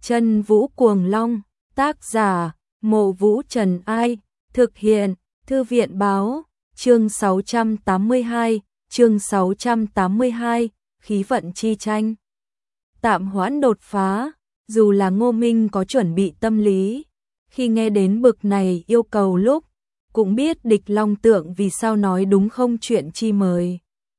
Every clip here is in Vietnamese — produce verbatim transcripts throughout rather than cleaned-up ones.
Chân Vũ Cuồng Long, tác giả, Mộ Vũ Trần Ai, thực hiện, Thư viện Báo, chương sáu trăm tám mươi hai, chương sáu trăm tám mươi hai, khí vận chi tranh. Tạm hoãn đột phá, dù là Ngô Minh có chuẩn bị tâm lý, khi nghe đến bực này yêu cầu lúc, cũng biết địch long tượng vì sao nói đúng không chuyện chi mời.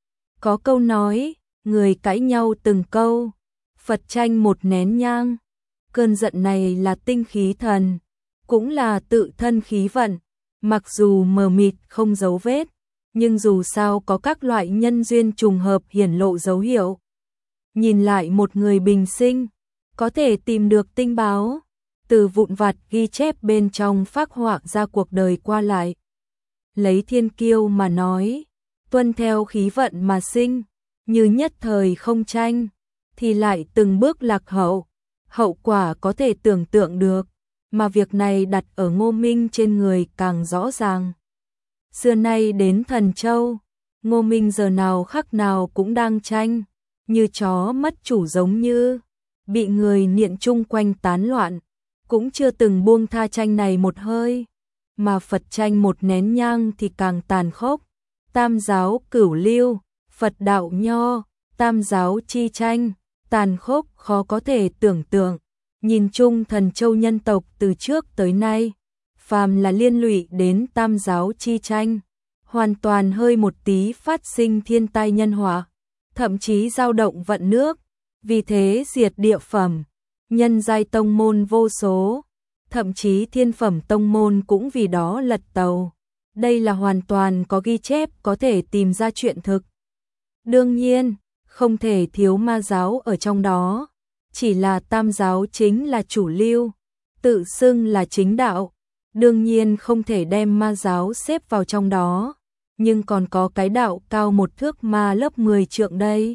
Có câu nói, người cãi nhau từng câu, Phật tranh một nén nhang. Cơn giận này là tinh khí thần, cũng là tự thân khí vận, mặc dù mờ mịt không dấu vết, nhưng dù sao có các loại nhân duyên trùng hợp hiển lộ dấu hiệu. Nhìn lại một người bình sinh, có thể tìm được tinh báo, từ vụn vặt ghi chép bên trong phác họa ra cuộc đời qua lại. Lấy thiên kiêu mà nói, tuân theo khí vận mà sinh, như nhất thời không tranh, thì lại từng bước lạc hậu, hậu quả có thể tưởng tượng được, mà việc này đặt ở Ngô Minh trên người càng rõ ràng. Xưa nay đến Thần Châu, Ngô Minh giờ nào khắc nào cũng đang tranh, như chó mất chủ giống như, bị người niệm chung quanh tán loạn, cũng chưa từng buông tha tranh này một hơi, mà Phật tranh một nén nhang thì càng tàn khốc. Tam giáo cửu lưu, Phật đạo nho, tam giáo chi tranh, tàn khốc khó có thể tưởng tượng. Nhìn chung Thần Châu nhân tộc từ trước tới nay, phàm là liên lụy đến tam giáo chi tranh, hoàn toàn hơi một tí phát sinh thiên tai nhân họa, thậm chí dao động vận nước, vì thế diệt địa phẩm, nhân giai tông môn vô số, thậm chí thiên phẩm tông môn cũng vì đó lật tàu. Đây là hoàn toàn có ghi chép có thể tìm ra chuyện thực. Đương nhiên, không thể thiếu ma giáo ở trong đó, chỉ là tam giáo chính là chủ lưu, tự xưng là chính đạo, đương nhiên không thể đem ma giáo xếp vào trong đó, nhưng còn có cái đạo cao một thước ma lớp mười trượng đây.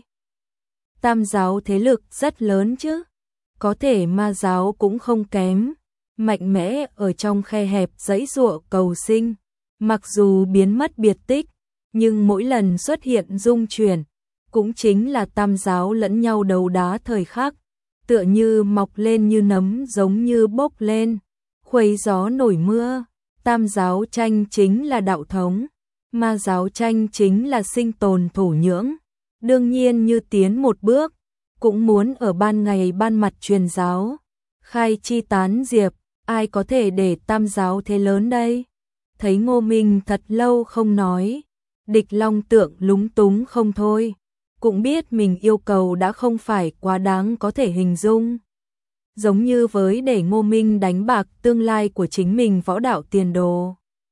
Tam giáo thế lực rất lớn chứ, có thể ma giáo cũng không kém, mạnh mẽ ở trong khe hẹp giãy giụa cầu sinh, mặc dù biến mất biệt tích, nhưng mỗi lần xuất hiện dung chuyển, cũng chính là tam giáo lẫn nhau đấu đá thời khắc, tựa như mọc lên như nấm giống như bốc lên, khuấy gió nổi mưa. Tam giáo tranh chính là đạo thống, ma giáo tranh chính là sinh tồn thổ nhưỡng. Đương nhiên như tiến một bước, cũng muốn ở ban ngày ban mặt truyền giáo, khai chi tán diệp, ai có thể để tam giáo thế lớn đây? Thấy Ngô Minh thật lâu không nói, địch long tượng lúng túng không thôi, cũng biết mình yêu cầu đã không phải quá đáng có thể hình dung. Giống như với để Ngô Minh đánh bạc tương lai của chính mình võ đạo tiền đồ.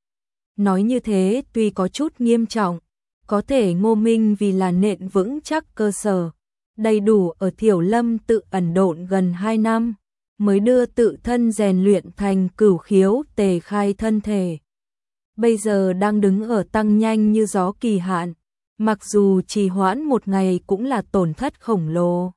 Nói như thế tuy có chút nghiêm trọng, có thể Ngô Minh vì là nền vững chắc cơ sở, đầy đủ ở Thiểu Lâm tự ẩn độn gần hai năm, mới đưa tự thân rèn luyện thành cửu khiếu tề khai thân thể. Bây giờ đang đứng ở tăng nhanh như gió kỳ hạn, mặc dù trì hoãn một ngày cũng là tổn thất khổng lồ.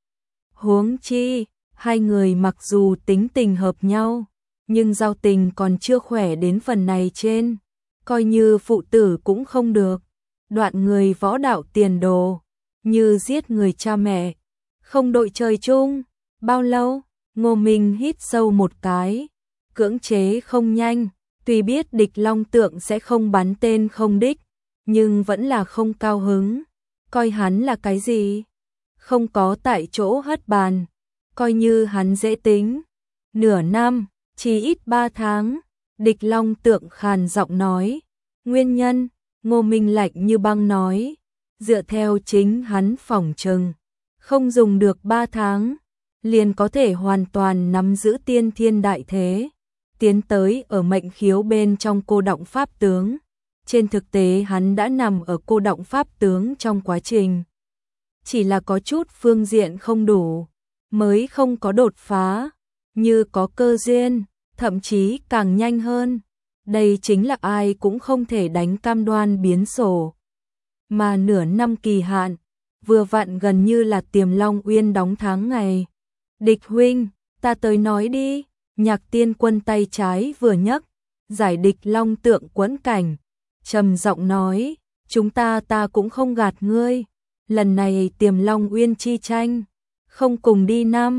Huống chi, hai người mặc dù tính tình hợp nhau, nhưng giao tình còn chưa khỏe đến phần này trên, coi như phụ tử cũng không được. Đoạn người võ đạo tiền đồ, như giết người cha mẹ, không đội trời chung. Bao lâu? Ngô Minh hít sâu một cái, cưỡng chế không nhanh, tuy biết địch long tượng sẽ không bắn tên không đích, nhưng vẫn là không cao hứng. Coi hắn là cái gì? Không có tại chỗ hất bàn, coi như hắn dễ tính. Nửa năm, chỉ ít ba tháng, địch long tượng khàn giọng nói. Nguyên nhân, Ngô Minh lạnh như băng nói, dựa theo chính hắn phỏng chừng, không dùng được ba tháng, liền có thể hoàn toàn nắm giữ tiên thiên đại thế, tiến tới ở mệnh khiếu bên trong cô động pháp tướng. Trên thực tế hắn đã nằm ở cô động pháp tướng trong quá trình, chỉ là có chút phương diện không đủ, mới không có đột phá, như có cơ duyên, thậm chí càng nhanh hơn. Đây chính là ai cũng không thể đánh cam đoan biến sổ. Mà nửa năm kỳ hạn, vừa vặn gần như là Tiềm Long Uyên đóng tháng ngày. Địch huynh, ta tới nói đi. Nhạc Tiên Quân tay trái vừa nhấc, giải địch long tượng quẫn cảnh, trầm giọng nói, chúng ta ta cũng không gạt ngươi, lần này Tiềm Long Uyên chi tranh, không cùng đi năm,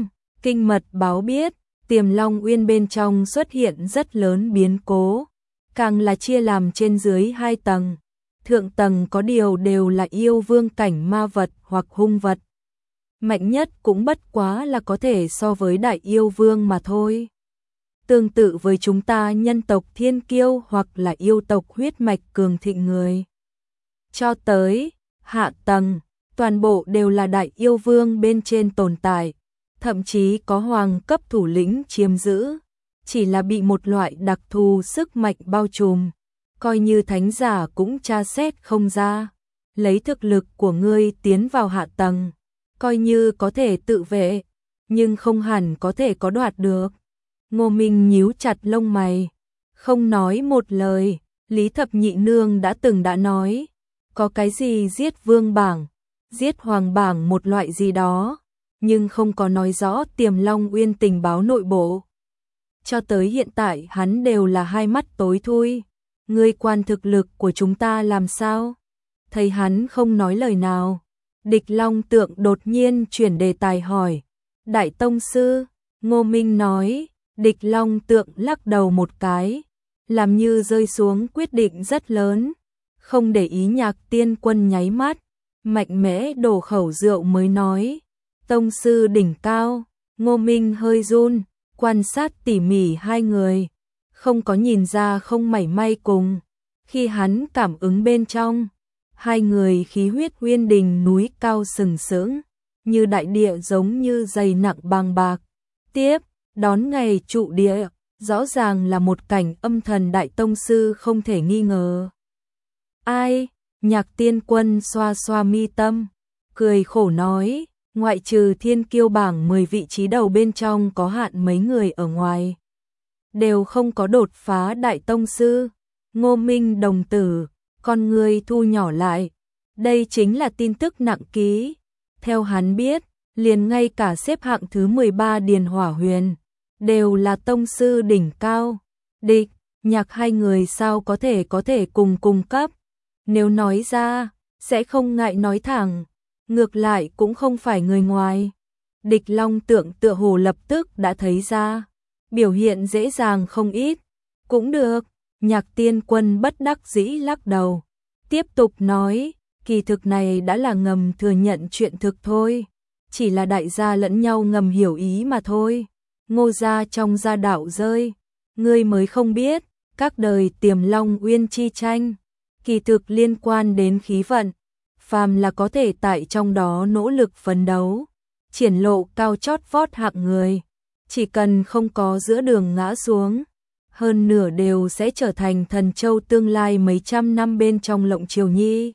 Kinh mật báo biết, Tiềm Long Uyên bên trong xuất hiện rất lớn biến cố, càng là chia làm trên dưới hai tầng. Thượng tầng có điều đều là yêu vương cảnh ma vật hoặc hung vật. Mạnh nhất cũng bất quá là có thể so với đại yêu vương mà thôi. Tương tự với chúng ta nhân tộc thiên kiêu hoặc là yêu tộc huyết mạch cường thịnh người. Cho tới hạ tầng, toàn bộ đều là đại yêu vương bên trên tồn tại, thậm chí có hoàng cấp thủ lĩnh chiếm giữ, chỉ là bị một loại đặc thù sức mạnh bao trùm, coi như thánh giả cũng tra xét không ra. Lấy thực lực của ngươi tiến vào hạ tầng, coi như có thể tự vệ, nhưng không hẳn có thể có đoạt được. Ngô Minh nhíu chặt lông mày, không nói một lời. Lý Thập Nhị Nương đã từng đã nói, có cái gì giết vương bảng, giết hoàng bảng một loại gì đó, nhưng không có nói rõ Tiềm Long Uyên tình báo nội bộ. Cho tới hiện tại hắn đều là hai mắt tối thui. Ngươi quan thực lực của chúng ta làm sao? Thấy hắn không nói lời nào, Địch Long Tượng đột nhiên chuyển đề tài hỏi. Đại tông sư, Ngô Minh nói. Địch Long Tượng lắc đầu một cái, làm như rơi xuống quyết định rất lớn, không để ý Nhạc Tiên Quân nháy mắt, mạnh mẽ đổ khẩu rượu mới nói. Tông sư đỉnh cao. Ngô Minh hơi run, quan sát tỉ mỉ hai người, không có nhìn ra không mảy may cùng. Khi hắn cảm ứng bên trong, hai người khí huyết uyên đình núi cao sừng sững, như đại địa giống như dày nặng bàng bạc. Tiếp đón ngày trụ địa, rõ ràng là một cảnh âm thần đại tông sư không thể nghi ngờ. Ai? Nhạc Tiên Quân xoa xoa mi tâm, cười khổ nói, ngoại trừ thiên kiêu bảng mười vị trí đầu bên trong có hạn mấy người ở ngoài, đều không có đột phá đại tông sư. Ngô Minh đồng tử, con người thu nhỏ lại, đây chính là tin tức nặng ký. Theo hắn biết, liền ngay cả xếp hạng thứ mười ba Điền Hỏa Huyền đều là tông sư đỉnh cao. Địch, Nhạc hai người sao có thể có thể cùng cung cấp? Nếu nói ra, sẽ không ngại nói thẳng, ngược lại cũng không phải người ngoài. Địch Long Tượng tựa hồ lập tức đã thấy ra, biểu hiện dễ dàng không ít. Cũng được. Nhạc Tiên Quân bất đắc dĩ lắc đầu, tiếp tục nói, kỳ thực này đã là ngầm thừa nhận chuyện thực thôi, chỉ là đại gia lẫn nhau ngầm hiểu ý mà thôi. Ngô gia trong gia đạo rơi, ngươi mới không biết, các đời Tiềm Long Uyên chi tranh, kỳ thực liên quan đến khí vận, phàm là có thể tại trong đó nỗ lực phấn đấu, triển lộ cao chót vót hạng người, chỉ cần không có giữa đường ngã xuống, hơn nửa đều sẽ trở thành thần châu tương lai mấy trăm năm bên trong Lộng Triều Nhi.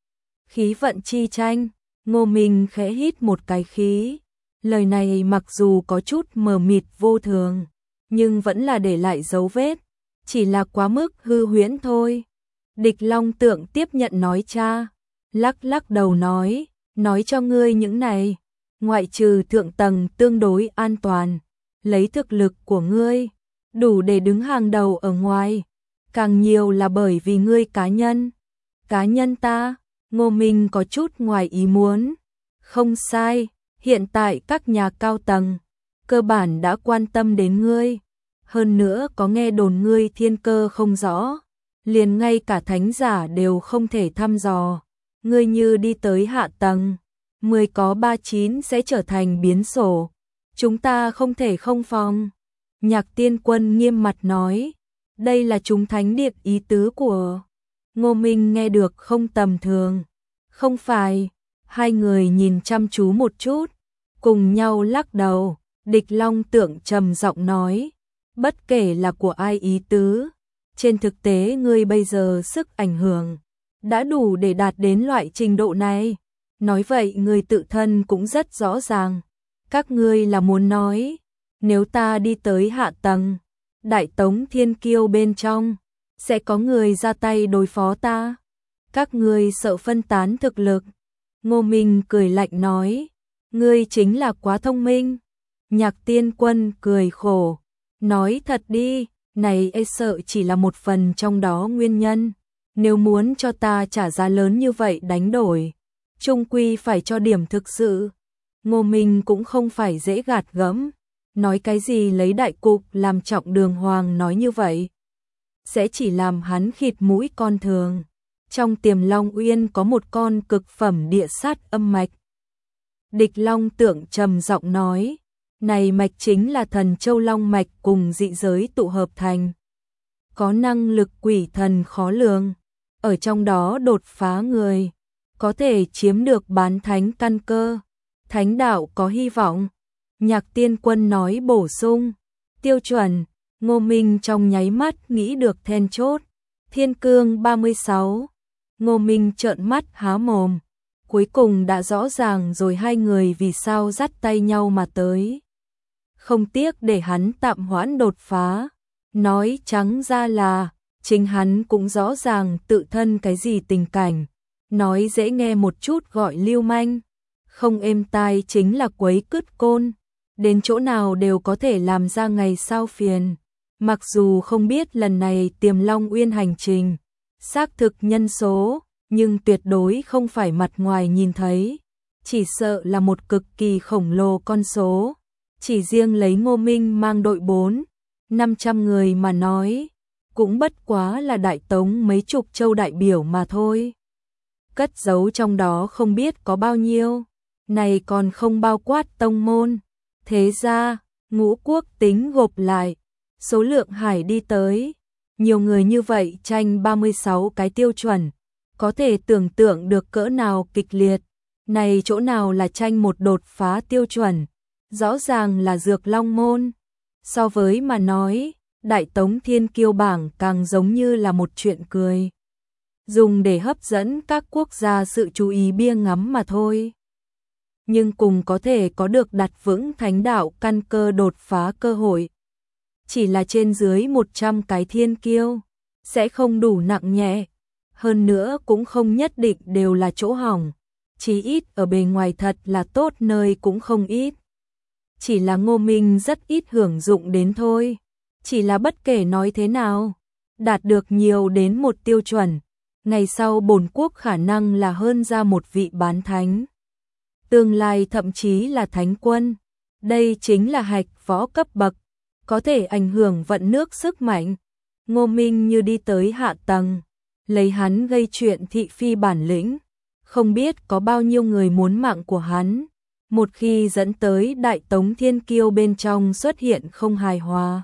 Khí vận chi tranh. Ngô Minh khẽ hít một cái khí, lời này mặc dù có chút mờ mịt vô thường, nhưng vẫn là để lại dấu vết, chỉ là quá mức hư huyễn thôi. Địch Long Tượng tiếp nhận nói cha, lắc lắc đầu nói, nói cho ngươi những này, ngoại trừ thượng tầng tương đối an toàn, lấy thực lực của ngươi, đủ để đứng hàng đầu ở ngoài, càng nhiều là bởi vì ngươi cá nhân. Cá nhân ta? Ngô Minh có chút ngoài ý muốn. Không sai, hiện tại các nhà cao tầng cơ bản đã quan tâm đến ngươi, hơn nữa có nghe đồn ngươi thiên cơ không rõ, liền ngay cả thánh giả đều không thể thăm dò. Ngươi như đi tới hạ tầng, mười có ba chín sẽ trở thành biến sổ, chúng ta không thể không phòng. Nhạc Tiên Quân nghiêm mặt nói, đây là chúng thánh điện ý tứ của. Ngô Minh nghe được không tầm thường. Không phải. Hai người nhìn chăm chú một chút, cùng nhau lắc đầu. Địch Long Tượng trầm giọng nói, bất kể là của ai ý tứ, trên thực tế ngươi bây giờ sức ảnh hưởng đã đủ để đạt đến loại trình độ này. Nói vậy ngươi tự thân cũng rất rõ ràng, các ngươi là muốn nói, nếu ta đi tới hạ tầng, đại tống thiên kiêu bên trong sẽ có người ra tay đối phó ta. Các ngươi sợ phân tán thực lực. Ngô Minh cười lạnh nói, ngươi chính là quá thông minh. Nhạc Tiên Quân cười khổ, nói thật đi, này e sợ chỉ là một phần trong đó nguyên nhân. Nếu muốn cho ta trả giá lớn như vậy đánh đổi, chung quy phải cho điểm thực sự. Ngô Minh cũng không phải dễ gạt gẫm, nói cái gì lấy đại cục làm trọng, Đường Hoàng nói như vậy sẽ chỉ làm hắn khịt mũi con thường. Trong Tiềm Long Uyên có một con cực phẩm địa sát âm mạch. Địch Long Tượng trầm giọng nói, này mạch chính là thần châu long mạch cùng dị giới tụ hợp thành, có năng lực quỷ thần khó lường, ở trong đó đột phá người, có thể chiếm được bán thánh căn cơ, thánh đạo có hy vọng. Nhạc Tiên Quân nói bổ sung, tiêu chuẩn. Ngô Minh trong nháy mắt nghĩ được then chốt, Thiên Cương ba mươi sáu. Ngô Minh trợn mắt há mồm, cuối cùng đã rõ ràng rồi hai người vì sao dắt tay nhau mà tới. Không tiếc để hắn tạm hoãn đột phá, nói trắng ra là, chính hắn cũng rõ ràng tự thân cái gì tình cảnh, nói dễ nghe một chút gọi lưu manh, không êm tai chính là quấy cứt côn, đến chỗ nào đều có thể làm ra ngày sao phiền. Mặc dù không biết lần này Tiềm Long Uyên hành trình xác thực nhân số, nhưng tuyệt đối không phải mặt ngoài nhìn thấy, chỉ sợ là một cực kỳ khổng lồ con số. Chỉ riêng lấy Ngô Minh mang đội bốn, năm trăm người mà nói, cũng bất quá là Đại Tống mấy chục châu đại biểu mà thôi. Cất giấu trong đó không biết có bao nhiêu, này còn không bao quát tông môn, thế gia, ngũ quốc tính gộp lại, số lượng hải đi tới, nhiều người như vậy tranh ba mươi sáu cái tiêu chuẩn, có thể tưởng tượng được cỡ nào kịch liệt. Này chỗ nào là tranh một đột phá tiêu chuẩn, rõ ràng là Dược Long môn. So với mà nói, Đại Tống Thiên Kiêu bảng càng giống như là một chuyện cười, dùng để hấp dẫn các quốc gia sự chú ý bia ngắm mà thôi. Nhưng cùng có thể có được đặt vững thánh đạo căn cơ đột phá cơ hội. Chỉ là trên dưới một trăm cái thiên kiêu, sẽ không đủ nặng nhẹ, hơn nữa cũng không nhất định đều là chỗ hỏng, chí ít ở bề ngoài thật là tốt nơi cũng không ít. Chỉ là Ngô Minh rất ít hưởng dụng đến thôi, chỉ là bất kể nói thế nào, đạt được nhiều đến một tiêu chuẩn, ngày sau bổn quốc khả năng là hơn ra một vị bán thánh. Tương lai thậm chí là thánh quân, đây chính là hạch võ cấp bậc, có thể ảnh hưởng vận nước sức mạnh. Ngô Minh như đi tới hạ tầng, lấy hắn gây chuyện thị phi bản lĩnh, không biết có bao nhiêu người muốn mạng của hắn. Một khi dẫn tới Đại Tống Thiên Kiêu bên trong xuất hiện không hài hòa,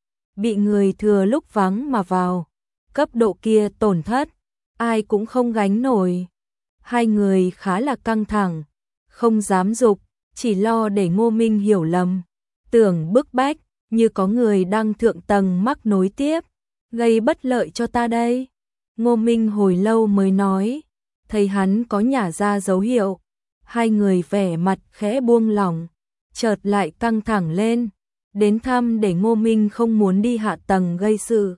bị người thừa lúc vắng mà vào, cấp độ kia tổn thất, ai cũng không gánh nổi. Hai người khá là căng thẳng, không dám dục, chỉ lo để Ngô Minh hiểu lầm, tưởng bức bách, như có người đang thượng tầng mắc nối tiếp, gây bất lợi cho ta đây. Ngô Minh hồi lâu mới nói, thấy hắn có nhả ra dấu hiệu, hai người vẻ mặt khẽ buông lỏng, chợt lại căng thẳng lên, đến thăm để Ngô Minh không muốn đi hạ tầng gây sự.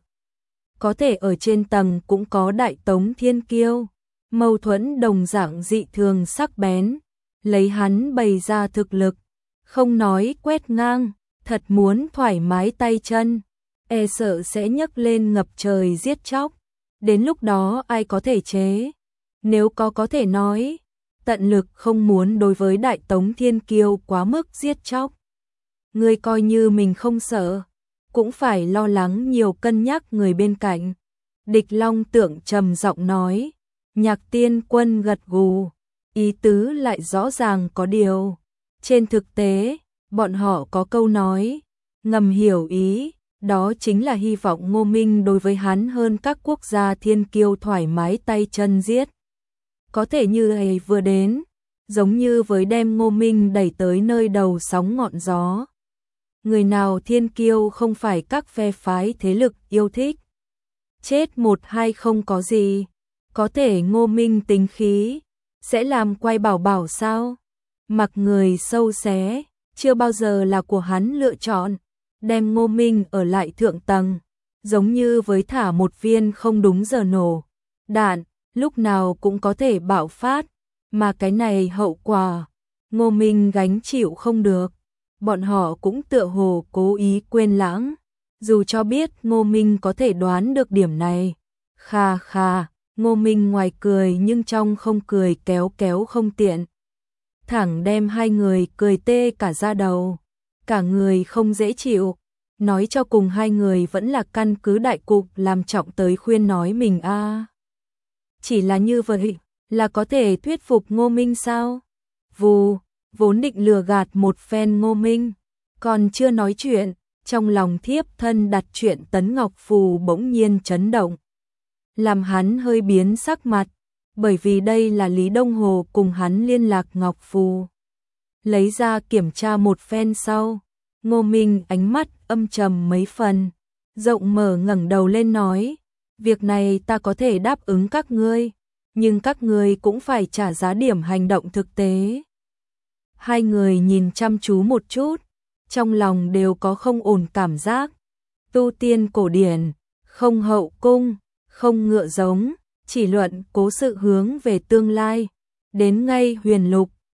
Có thể ở trên tầng cũng có Đại Tống Thiên Kiêu, mâu thuẫn đồng dạng dị thường sắc bén, lấy hắn bày ra thực lực, không nói quét ngang, thật muốn thoải mái tay chân, e sợ sẽ nhấc lên ngập trời giết chóc, đến lúc đó ai có thể chế, nếu có có thể nói, tận lực không muốn đối với Đại Tống Thiên Kiêu quá mức giết chóc. Người coi như mình không sợ, cũng phải lo lắng nhiều cân nhắc người bên cạnh. Địch Long Tượng trầm giọng nói, Nhạc Tiên Quân gật gù, ý tứ lại rõ ràng có điều. Trên thực tế, bọn họ có câu nói, ngầm hiểu ý, đó chính là hy vọng Ngô Minh đối với hắn hơn các quốc gia thiên kiêu thoải mái tay chân giết. Có thể như ấy vừa đến, giống như với đem Ngô Minh đẩy tới nơi đầu sóng ngọn gió. Người nào thiên kiêu không phải các phe phái thế lực yêu thích. Chết một hai không có gì, có thể Ngô Minh tính khí, sẽ làm quay bảo bảo sao? Mặc người sâu xé, chưa bao giờ là của hắn lựa chọn, đem Ngô Minh ở lại thượng tầng, giống như với thả một viên không đúng giờ nổ. Đạn, lúc nào cũng có thể bạo phát, mà cái này hậu quả, Ngô Minh gánh chịu không được. Bọn họ cũng tựa hồ cố ý quên lãng, dù cho biết Ngô Minh có thể đoán được điểm này. Kha kha, Ngô Minh ngoài cười nhưng trong không cười kéo kéo không tiện. Thẳng đem hai người cười tê cả da đầu. cả người không dễ chịu. Nói cho cùng hai người vẫn là căn cứ đại cục làm trọng tới khuyên nói mình a. À. Chỉ là như vậy, là có thể thuyết phục Ngô Minh sao? Vù, vốn định lừa gạt một phen Ngô Minh, còn chưa nói chuyện, trong lòng thiếp thân đặt chuyện Tấn Ngọc Phù bỗng nhiên chấn động. Làm hắn hơi biến sắc mặt, bởi vì đây là Lý Đông Hồ cùng hắn liên lạc Ngọc Phù. Lấy ra kiểm tra một phen sau, Ngô Minh ánh mắt âm trầm mấy phần, rộng mở ngẩng đầu lên nói, việc này ta có thể đáp ứng các ngươi, nhưng các ngươi cũng phải trả giá điểm hành động thực tế. Hai người nhìn chăm chú một chút, trong lòng đều có không ổn cảm giác. Tu tiên cổ điển, không hậu cung, không ngựa giống, chỉ luận cố sự hướng về tương lai. Đến ngay huyền lục,